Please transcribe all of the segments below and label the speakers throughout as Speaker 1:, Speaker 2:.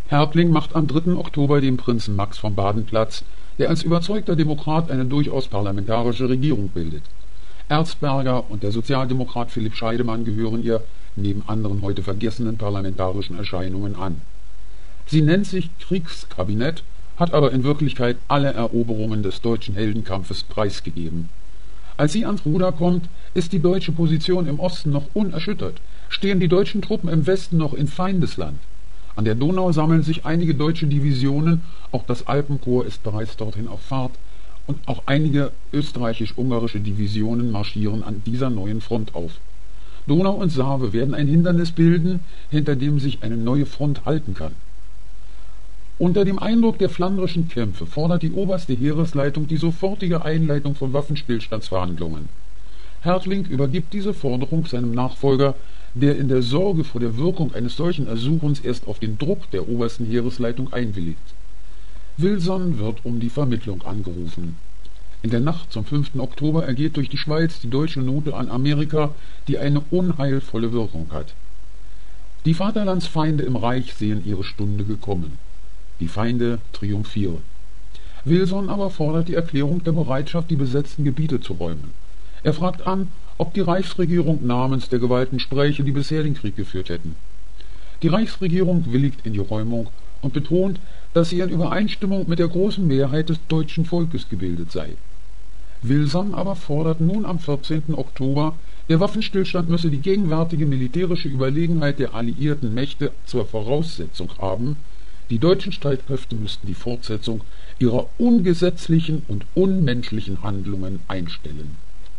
Speaker 1: Hertling macht am 3. Oktober dem Prinzen Max von Baden Platz, der als überzeugter Demokrat eine durchaus parlamentarische Regierung bildet. Erzberger und der Sozialdemokrat Philipp Scheidemann gehören ihr, neben anderen heute vergessenen parlamentarischen Erscheinungen, an. Sie nennt sich Kriegskabinett, hat aber in Wirklichkeit alle Eroberungen des deutschen Heldenkampfes preisgegeben. Als sie ans Ruder kommt, ist die deutsche Position im Osten noch unerschüttert, stehen die deutschen Truppen im Westen noch in Feindesland. An der Donau sammeln sich einige deutsche Divisionen, auch das Alpenkorps ist bereits dorthin auf Fahrt, und auch einige österreichisch-ungarische Divisionen marschieren an dieser neuen Front auf. Donau und Save werden ein Hindernis bilden, hinter dem sich eine neue Front halten kann. Unter dem Eindruck der flandrischen Kämpfe fordert die oberste Heeresleitung die sofortige Einleitung von Waffenstillstandsverhandlungen. Hertling übergibt diese Forderung seinem Nachfolger, der in der Sorge vor der Wirkung eines solchen Ersuchens erst auf den Druck der obersten Heeresleitung einwilligt. Wilson wird um die Vermittlung angerufen. In der Nacht zum 5. Oktober ergeht durch die Schweiz die deutsche Note an Amerika, die eine unheilvolle Wirkung hat. Die Vaterlandsfeinde im Reich sehen ihre Stunde gekommen. Die Feinde triumphieren. Wilson aber fordert die Erklärung der Bereitschaft, die besetzten Gebiete zu räumen. Er fragt an, ob die Reichsregierung namens der Gewalten spräche, die bisher den Krieg geführt hätten. Die Reichsregierung willigt in die Räumung und betont, dass sie in Übereinstimmung mit der großen Mehrheit des deutschen Volkes gebildet sei. Wilson aber fordert nun am 14. Oktober, der Waffenstillstand müsse die gegenwärtige militärische Überlegenheit der alliierten Mächte zur Voraussetzung haben, die deutschen Streitkräfte müssten die Fortsetzung ihrer ungesetzlichen und unmenschlichen Handlungen einstellen.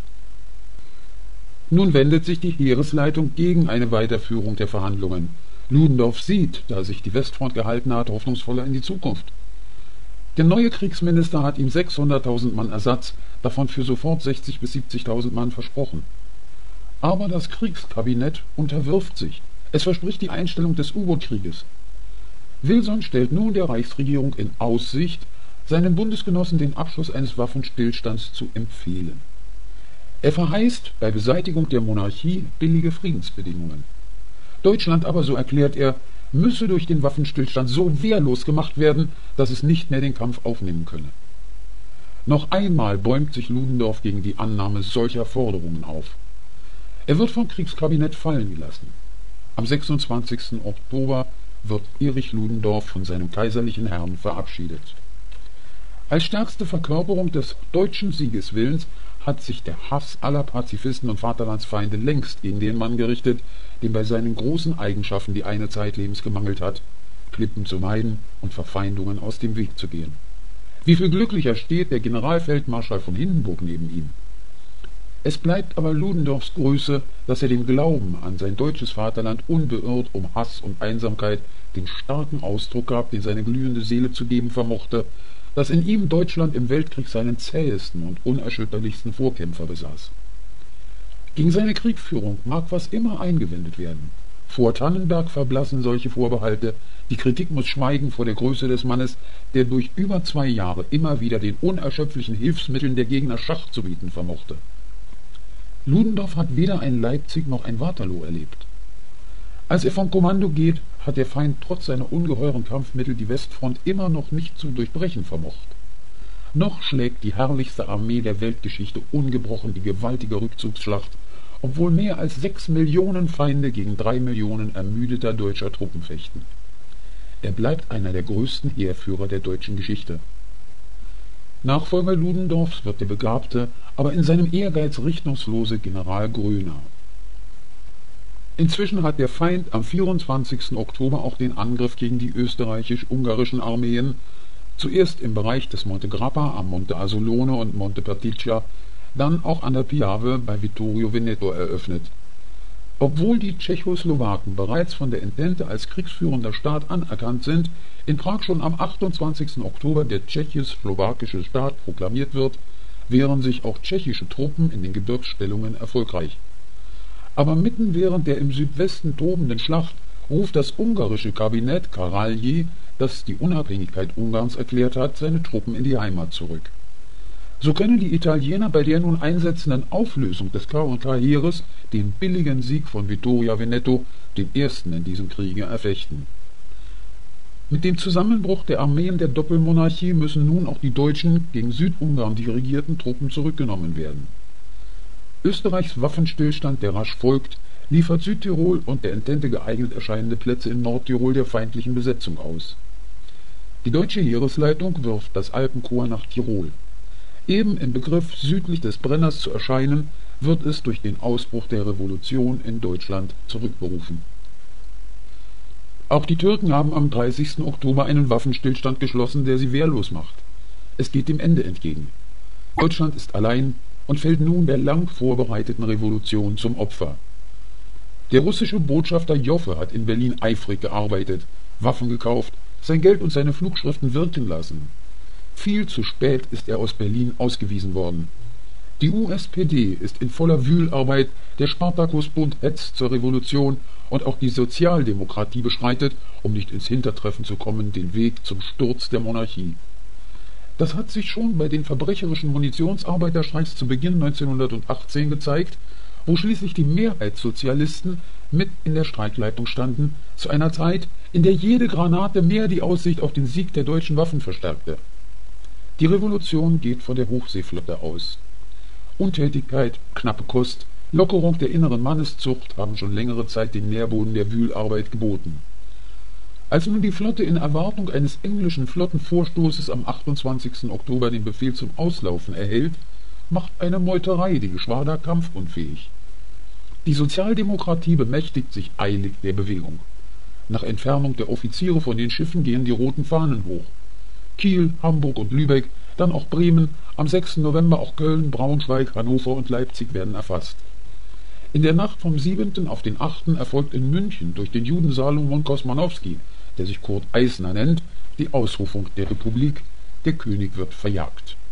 Speaker 1: Nun wendet sich die Heeresleitung gegen eine Weiterführung der Verhandlungen. Ludendorff sieht, da sich die Westfront gehalten hat, hoffnungsvoller in die Zukunft. Der neue Kriegsminister hat ihm 600.000 Mann Ersatz, davon für sofort 60.000 bis 70.000 Mann versprochen. Aber das Kriegskabinett unterwirft sich. Es verspricht die Einstellung des U-Boot-Krieges. Wilson stellt nun der Reichsregierung in Aussicht, seinen Bundesgenossen den Abschluss eines Waffenstillstands zu empfehlen. Er verheißt bei Beseitigung der Monarchie billige Friedensbedingungen. Deutschland aber, so erklärt er, müsse durch den Waffenstillstand so wehrlos gemacht werden, dass es nicht mehr den Kampf aufnehmen könne. Noch einmal bäumt sich Ludendorff gegen die Annahme solcher Forderungen auf. Er wird vom Kriegskabinett fallen gelassen. Am 26. Oktober wird Erich Ludendorff von seinem kaiserlichen Herrn verabschiedet. Als stärkste Verkörperung des deutschen Siegeswillens hat sich der Hass aller Pazifisten und Vaterlandsfeinde längst gegen den Mann gerichtet, dem bei seinen großen Eigenschaften die eine zeitlebens gemangelt hat, Klippen zu meiden und Verfeindungen aus dem Weg zu gehen. Wie viel glücklicher steht der Generalfeldmarschall von Hindenburg neben ihm. Es bleibt aber Ludendorffs Größe, dass er dem Glauben an sein deutsches Vaterland unbeirrt um Hass und Einsamkeit den starken Ausdruck gab, den seine glühende Seele zu geben vermochte, dass in ihm Deutschland im Weltkrieg seinen zähesten und unerschütterlichsten Vorkämpfer besaß. Gegen seine Kriegführung mag was immer eingewendet werden. Vor Tannenberg verblassen solche Vorbehalte, die Kritik muss schweigen vor der Größe des Mannes, der durch über 2 Jahre immer wieder den unerschöpflichen Hilfsmitteln der Gegner Schach zu bieten vermochte. Ludendorff hat weder ein Leipzig noch ein Waterloo erlebt. Als er vom Kommando geht, hat der Feind trotz seiner ungeheuren Kampfmittel die Westfront immer noch nicht zu durchbrechen vermocht. Noch schlägt die herrlichste Armee der Weltgeschichte ungebrochen die gewaltige Rückzugsschlacht, obwohl mehr als 6 Millionen Feinde gegen 3 Millionen ermüdeter deutscher Truppen fechten. Er bleibt einer der größten Heerführer der deutschen Geschichte. Nachfolger Ludendorffs wird der begabte, aber in seinem Ehrgeiz richtungslose General Groener. Inzwischen hat der Feind am 24. Oktober auch den Angriff gegen die österreichisch-ungarischen Armeen, zuerst im Bereich des Monte Grappa am Monte Asolone und Monte Perticcia, dann auch an der Piave bei Vittorio Veneto eröffnet. Obwohl die Tschechoslowaken bereits von der Entente als kriegsführender Staat anerkannt sind, in Prag schon am 28. Oktober der tschechisch-slowakische Staat proklamiert wird, wehren sich auch tschechische Truppen in den Gebirgsstellungen erfolgreich. Aber mitten während der im Südwesten tobenden Schlacht ruft das ungarische Kabinett Karalyi, das die Unabhängigkeit Ungarns erklärt hat, seine Truppen in die Heimat zurück. So können die Italiener bei der nun einsetzenden Auflösung des K&K-Heeres den billigen Sieg von Vittorio Veneto, dem ersten in diesem Kriege, erfechten. Mit dem Zusammenbruch der Armeen der Doppelmonarchie müssen nun auch die deutschen, gegen Südungarn dirigierten Truppen zurückgenommen werden. Österreichs Waffenstillstand, der rasch folgt, liefert Südtirol und der Entente geeignet erscheinende Plätze in Nordtirol der feindlichen Besetzung aus. Die deutsche Heeresleitung wirft das Alpenkorps nach Tirol. Eben im Begriff, südlich des Brenners zu erscheinen, wird es durch den Ausbruch der Revolution in Deutschland zurückberufen. Auch die Türken haben am 30. Oktober einen Waffenstillstand geschlossen, der sie wehrlos macht. Es geht dem Ende entgegen. Deutschland ist allein und fällt nun der lang vorbereiteten Revolution zum Opfer. Der russische Botschafter Joffe hat in Berlin eifrig gearbeitet, Waffen gekauft, sein Geld und seine Flugschriften wirken lassen. Viel zu spät ist er aus Berlin ausgewiesen worden. Die USPD ist in voller Wühlarbeit, der Spartakusbund hetzt zur Revolution und auch die Sozialdemokratie beschreitet, um nicht ins Hintertreffen zu kommen, den Weg zum Sturz der Monarchie. Das hat sich schon bei den verbrecherischen Munitionsarbeiterstreiks zu Beginn 1918 gezeigt, wo schließlich die Mehrheitssozialisten mit in der Streikleitung standen, zu einer Zeit, in der jede Granate mehr die Aussicht auf den Sieg der deutschen Waffen verstärkte. Die Revolution geht von der Hochseeflotte aus. Untätigkeit, knappe Kost, Lockerung der inneren Manneszucht haben schon längere Zeit den Nährboden der Wühlarbeit geboten. Als nun die Flotte in Erwartung eines englischen Flottenvorstoßes am 28. Oktober den Befehl zum Auslaufen erhält, macht eine Meuterei die Geschwader kampfunfähig. Die Sozialdemokratie bemächtigt sich eilig der Bewegung. Nach Entfernung der Offiziere von den Schiffen gehen die roten Fahnen hoch. Kiel, Hamburg und Lübeck, dann auch Bremen, am 6. November auch Köln, Braunschweig, Hannover und Leipzig werden erfasst. In der Nacht vom 7. auf den 8. erfolgt in München durch den Juden Salomon Kosmanowski, der sich Kurt Eisner nennt, die Ausrufung der Republik, der König wird verjagt.